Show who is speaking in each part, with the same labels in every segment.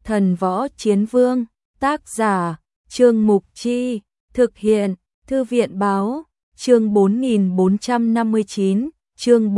Speaker 1: Thần Võ Chiến Vương, tác giả, Trương Mục Chi, thực hiện, Thư viện báo, chương 4459, chương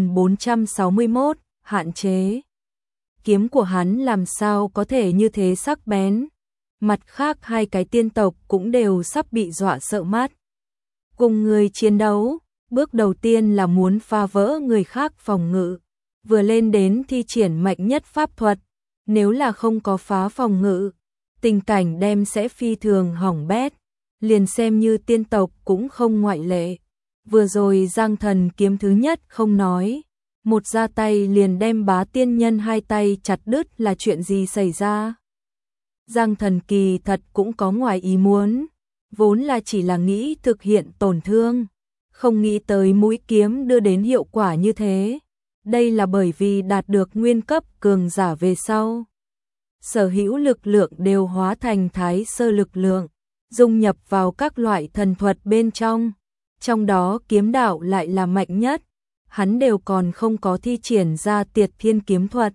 Speaker 1: 4461, hạn chế. Kiếm của hắn làm sao có thể như thế sắc bén. Mặt khác hai cái tiên tộc cũng đều sắp bị dọa sợ mắt. Cùng người chiến đấu, bước đầu tiên là muốn phá vỡ người khác phòng ngự. Vừa lên đến thi triển mạnh nhất pháp thuật, nếu là không có phá phòng ngự, tình cảnh đem sẽ phi thường hỏng bét. Liền xem như tiên tộc cũng không ngoại lệ. Vừa rồi Giang Thần kiếm thứ nhất không nói, một ra tay liền đem Bá Tiên Nhân hai tay chặt đứt là chuyện gì xảy ra. Giang Thần kỳ thật cũng có ngoài ý muốn, vốn là chỉ là nghĩ thực hiện tổn thương, không nghĩ tới mũi kiếm đưa đến hiệu quả như thế. Đây là bởi vì đạt được nguyên cấp cường giả về sau, sở hữu lực lượng đều hóa thành thái sơ lực lượng, dung nhập vào các loại thần thuật bên trong đó kiếm đạo lại là mạnh nhất, hắn đều còn không có thi triển ra Tiệt Thiên kiếm thuật.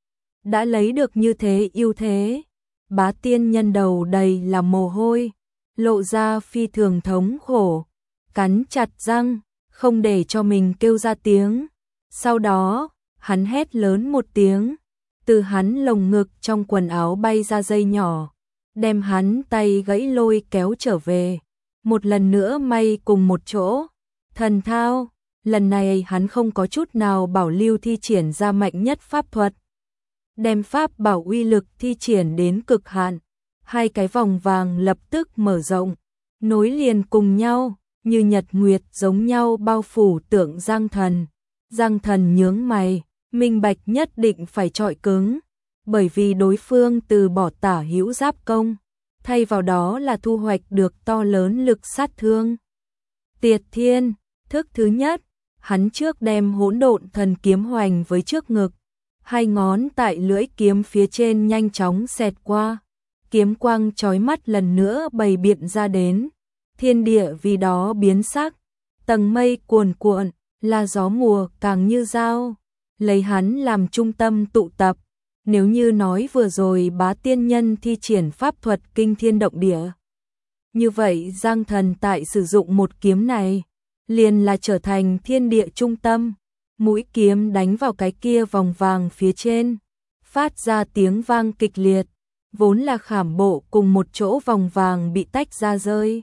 Speaker 1: Đã lấy được như thế ưu thế, Bá Tiên Nhân đầu đầy là mồ hôi, lộ ra phi thường thống khổ, cắn chặt răng, không để cho mình kêu ra tiếng. Sau đó, hắn hét lớn một tiếng, từ hắn lồng ngực trong quần áo bay ra dây nhỏ, đem hắn tay gãy lôi kéo trở về, một lần nữa may cùng một chỗ. Thần thao, lần này hắn không có chút nào bảo lưu thi triển ra mạnh nhất pháp thuật, đem pháp bảo uy lực thi triển đến cực hạn, hai cái vòng vàng lập tức mở rộng, nối liền cùng nhau, như nhật nguyệt giống nhau bao phủ tượng Giang Thần. Giang Thần nhướng mày, minh bạch nhất định phải chọi cứng, bởi vì đối phương từ bỏ tả hữu giáp công, thay vào đó là thu hoạch được to lớn lực sát thương. Tiệt Thiên, thức thứ nhất, hắn trước đem Hỗn Độn Thần kiếm hoành với trước ngực, hai ngón tại lưỡi kiếm phía trên nhanh chóng xẹt qua, kiếm quang chói mắt lần nữa bày biện ra đến, thiên địa vì đó biến sắc, tầng mây cuồn cuộn, là gió mùa càng như dao, lấy hắn làm trung tâm tụ tập. Nếu như nói vừa rồi Bá Tiên Nhân thi triển pháp thuật kinh thiên động địa, như vậy Giang Thần tại sử dụng một kiếm này, liền là trở thành thiên địa trung tâm, mũi kiếm đánh vào cái kia vòng vàng phía trên, phát ra tiếng vang kịch liệt, vốn là khảm bộ cùng một chỗ vòng vàng bị tách ra rơi.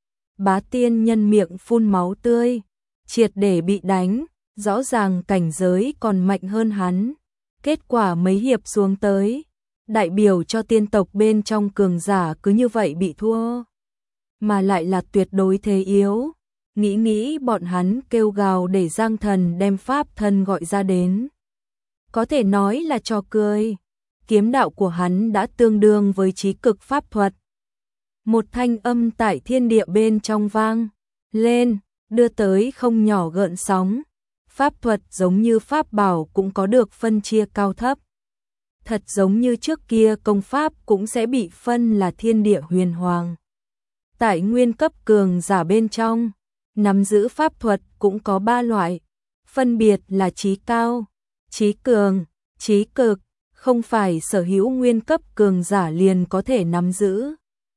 Speaker 1: Bá Tiên Nhân miệng phun máu tươi, triệt để bị đánh, rõ ràng cảnh giới còn mạnh hơn hắn. Kết quả mấy hiệp xuống tới, đại biểu cho tiên tộc bên trong cường giả cứ như vậy bị thua, mà lại là tuyệt đối thế yếu. Nghĩ bọn hắn kêu gào để Giang Thần đem pháp thân gọi ra đến, có thể nói là trò cười. Kiếm đạo của hắn đã tương đương với chí cực pháp thuật. Một thanh âm tại thiên địa bên trong vang lên, đưa tới không nhỏ gợn sóng. Pháp thuật giống như pháp bảo cũng có được phân chia cao thấp. Thật giống như trước kia công pháp cũng sẽ bị phân là thiên địa huyền hoàng. Tại nguyên cấp cường giả bên trong, nắm giữ pháp thuật cũng có 3 loại, phân biệt là chí cao, chí cường, chí cực, không phải sở hữu nguyên cấp cường giả liền có thể nắm giữ.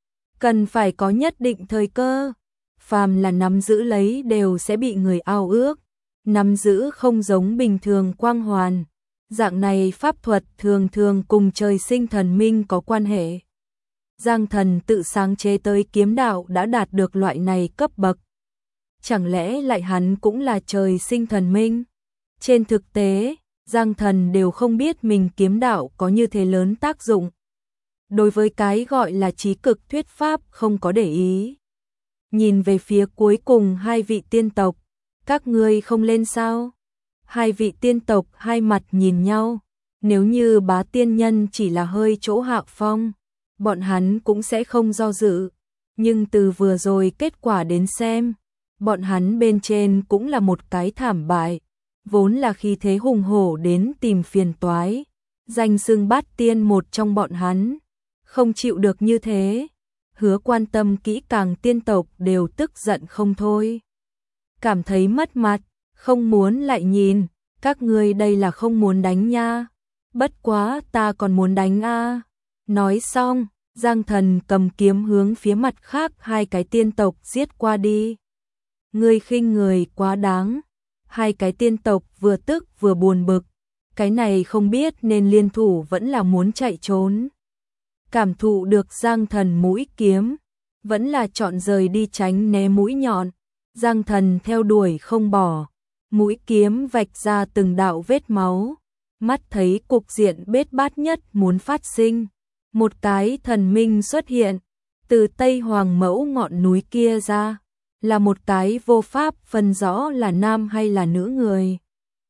Speaker 1: Cần phải có nhất định thời cơ, phàm là nắm giữ lấy đều sẽ bị người ao ước. Nắm giữ không giống bình thường quang hoàn, dạng này pháp thuật thường thường cùng trời sinh thần minh có quan hệ. Giang Thần tự sáng chế tới kiếm đạo đã đạt được loại này cấp bậc. Chẳng lẽ lại hắn cũng là trời sinh thần minh? Trên thực tế, Giang Thần đều không biết mình kiếm đạo có như thế lớn tác dụng. Đối với cái gọi là chí cực thuyết pháp không có để ý. Nhìn về phía cuối cùng hai vị tiên tộc, các ngươi không lên sao? Hai vị tiên tộc hai mặt nhìn nhau, nếu như Bá Tiên Nhân chỉ là hơi chỗ hạ phong, bọn hắn cũng sẽ không do dự, nhưng từ vừa rồi kết quả đến xem, bọn hắn bên trên cũng là một cái thảm bại, vốn là khí thế hùng hổ đến tìm phiền toái, danh xưng Bát Tiên một trong bọn hắn, không chịu được như thế, Hứa quan tâm kỹ càng tiên tộc đều tức giận không thôi. Cảm thấy mất mặt, không muốn lại nhìn, các ngươi đây là không muốn đánh nha. Bất quá ta còn muốn đánh a. Nói xong, Giang Thần cầm kiếm hướng phía mặt khác hai cái tiên tộc giết qua đi. Ngươi khinh người quá đáng. Hai cái tiên tộc vừa tức vừa buồn bực. Cái này không biết nên liên thủ vẫn là muốn chạy trốn. Cảm thụ được Giang Thần mũi kiếm, vẫn là chọn rời đi tránh né mũi nhọn. Giang Thần theo đuổi không bỏ, mũi kiếm vạch ra từng đạo vết máu. Mắt thấy cục diện bết bát nhất muốn phát sinh. Một cái thần minh xuất hiện, từ Tây Hoàng Mẫu ngọn núi kia ra, là một cái vô pháp phân rõ là nam hay là nữ người.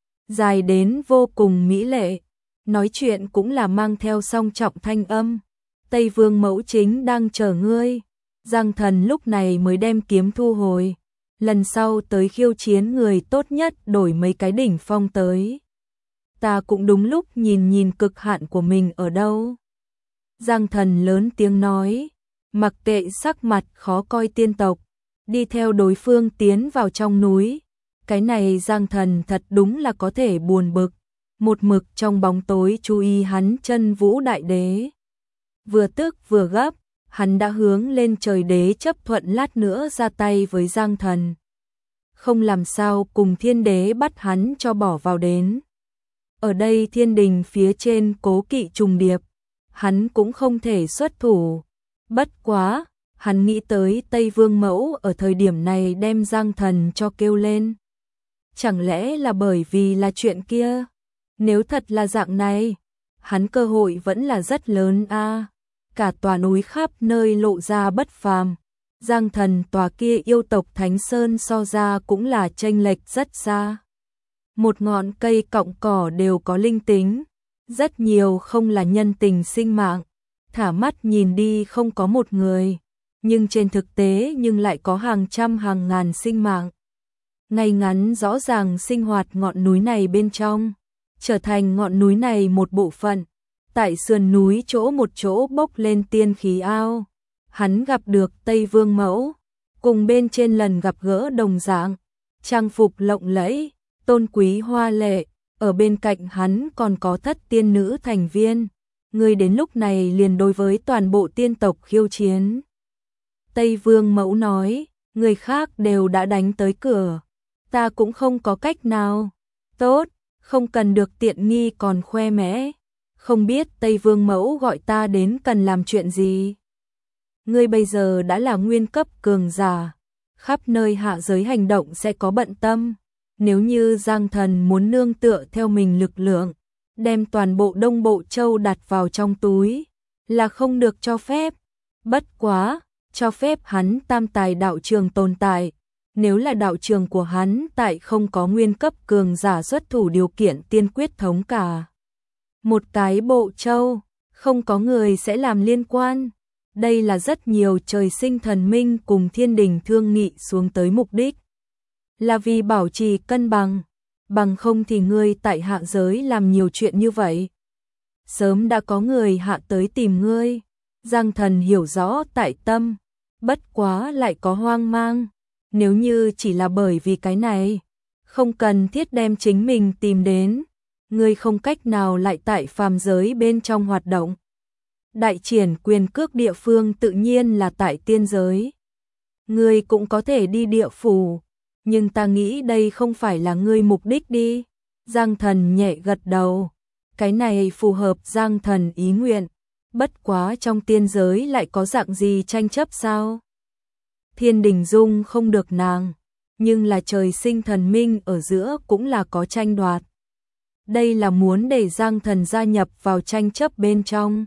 Speaker 1: Dài đến vô cùng mỹ lệ, nói chuyện cũng là mang theo song trọng thanh âm. Tây Vương Mẫu chính đang chờ ngươi. Giang Thần lúc này mới đem kiếm thu hồi. Lần sau tới khiêu chiến người tốt nhất đổi mấy cái đỉnh phong tới. Ta cũng đúng lúc nhìn nhìn cực hạn của mình ở đâu. Giang Thần lớn tiếng nói, mặc kệ sắc mặt khó coi tiên tộc, đi theo đối phương tiến vào trong núi. Cái này Giang Thần thật đúng là có thể buồn bực, một mực trong bóng tối chú ý hắn Chân Vũ Đại Đế. Vừa tức vừa gấp, hắn đã hướng lên trời đế chấp thuận lát nữa ra tay với Giang Thần. Không làm sao cùng thiên đế bắt hắn cho bỏ vào đến. Ở đây thiên đình phía trên cố kỵ trùng điệp, hắn cũng không thể xuất thủ. Bất quá, hắn nghĩ tới Tây Vương Mẫu ở thời điểm này đem Giang Thần cho kêu lên. Chẳng lẽ là bởi vì là chuyện kia? Nếu thật là dạng này, hắn cơ hội vẫn là rất lớn a. Cả tòa núi khắp nơi lộ ra bất phàm. Giang Thần tòa kia yêu tộc Thánh Sơn so ra cũng là chênh lệch rất xa. Một ngọn cây cọng cỏ đều có linh tính, rất nhiều không là nhân tình sinh mạng. Thả mắt nhìn đi không có một người, nhưng trên thực tế nhưng lại có hàng trăm hàng ngàn sinh mạng. Ngay ngắn rõ ràng sinh hoạt ngọn núi này bên trong, trở thành ngọn núi này một bộ phận. Tại sườn núi chỗ một chỗ bốc lên tiên khí ao, hắn gặp được Tây Vương Mẫu, cùng bên trên lần gặp gỡ đồng dạng, trang phục lộng lẫy, tôn quý hoa lệ, ở bên cạnh hắn còn có thất tiên nữ thành viên. Người đến lúc này liền đối với toàn bộ tiên tộc khiêu chiến. Tây Vương Mẫu nói, người khác đều đã đánh tới cửa, ta cũng không có cách nào. Tốt, không cần được tiện nghi còn khoe mẽ. Không biết Tây Vương Mẫu gọi ta đến cần làm chuyện gì? Ngươi bây giờ đã là nguyên cấp cường giả, khắp nơi hạ giới hành động sẽ có bận tâm. Nếu như Giang Thần muốn nương tựa theo mình lực lượng, đem toàn bộ Đông Bộ Châu đặt vào trong túi, là không được cho phép. Bất quá, cho phép hắn tam tài đạo trường tồn tại. Nếu là đạo trường của hắn tại không có nguyên cấp cường giả xuất thủ điều kiện tiên quyết thống cả một cái Bộ Châu, không có người sẽ làm liên quan. Đây là rất nhiều trời sinh thần minh cùng thiên đình thương nghị xuống tới mục đích. Là vì bảo trì cân bằng, bằng không thì ngươi tại hạ giới làm nhiều chuyện như vậy. Sớm đã có người hạ tới tìm ngươi. Giang Thần hiểu rõ tại tâm, bất quá lại có hoang mang. Nếu như chỉ là bởi vì cái này, không cần thiết đem chính mình tìm đến. Ngươi không cách nào lại tại phàm giới bên trong hoạt động. Đại triển quyền cước địa phương tự nhiên là tại tiên giới. Ngươi cũng có thể đi địa phủ, nhưng ta nghĩ đây không phải là ngươi mục đích đi. Giang Thần nhẹ gật đầu. Cái này phù hợp Giang Thần ý nguyện. Bất quá trong tiên giới lại có dạng gì tranh chấp sao? Thiên đình dung không được nàng, nhưng là trời sinh thần minh ở giữa cũng là có tranh đoạt. Đây là muốn để Giang Thần gia nhập vào tranh chấp bên trong.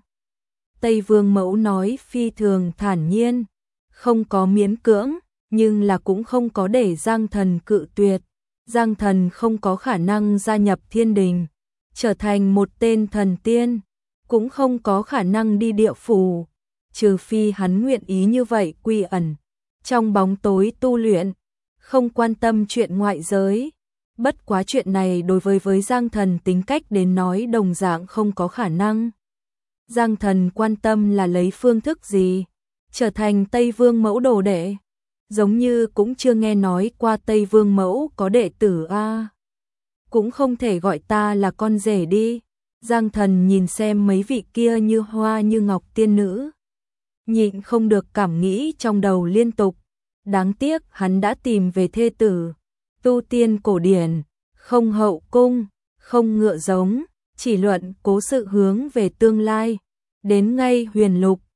Speaker 1: Tây Vương Mẫu nói phi thường thản nhiên, không có miễn cưỡng, nhưng là cũng không có để Giang Thần cự tuyệt. Giang Thần không có khả năng gia nhập thiên đình, trở thành một tên thần tiên, cũng không có khả năng đi địa phủ, trừ phi hắn nguyện ý như vậy quy ẩn, trong bóng tối tu luyện, không quan tâm chuyện ngoại giới. Bất quá chuyện này đối với Giang Thần tính cách đến nói đồng dạng không có khả năng. Giang Thần quan tâm là lấy phương thức gì? Trở thành Tây Vương Mẫu đồ đệ? Giống như cũng chưa nghe nói qua Tây Vương Mẫu có đệ tử a. Cũng không thể gọi ta là con rể đi. Giang Thần nhìn xem mấy vị kia như hoa như ngọc tiên nữ, nhịn không được cảm nghĩ trong đầu liên tục. Đáng tiếc hắn đã tìm về thê tử, tu tiên cổ điển, không hậu cung, không ngựa giống, chỉ luận cố sự hướng về tương lai. Đến ngay huyền lục,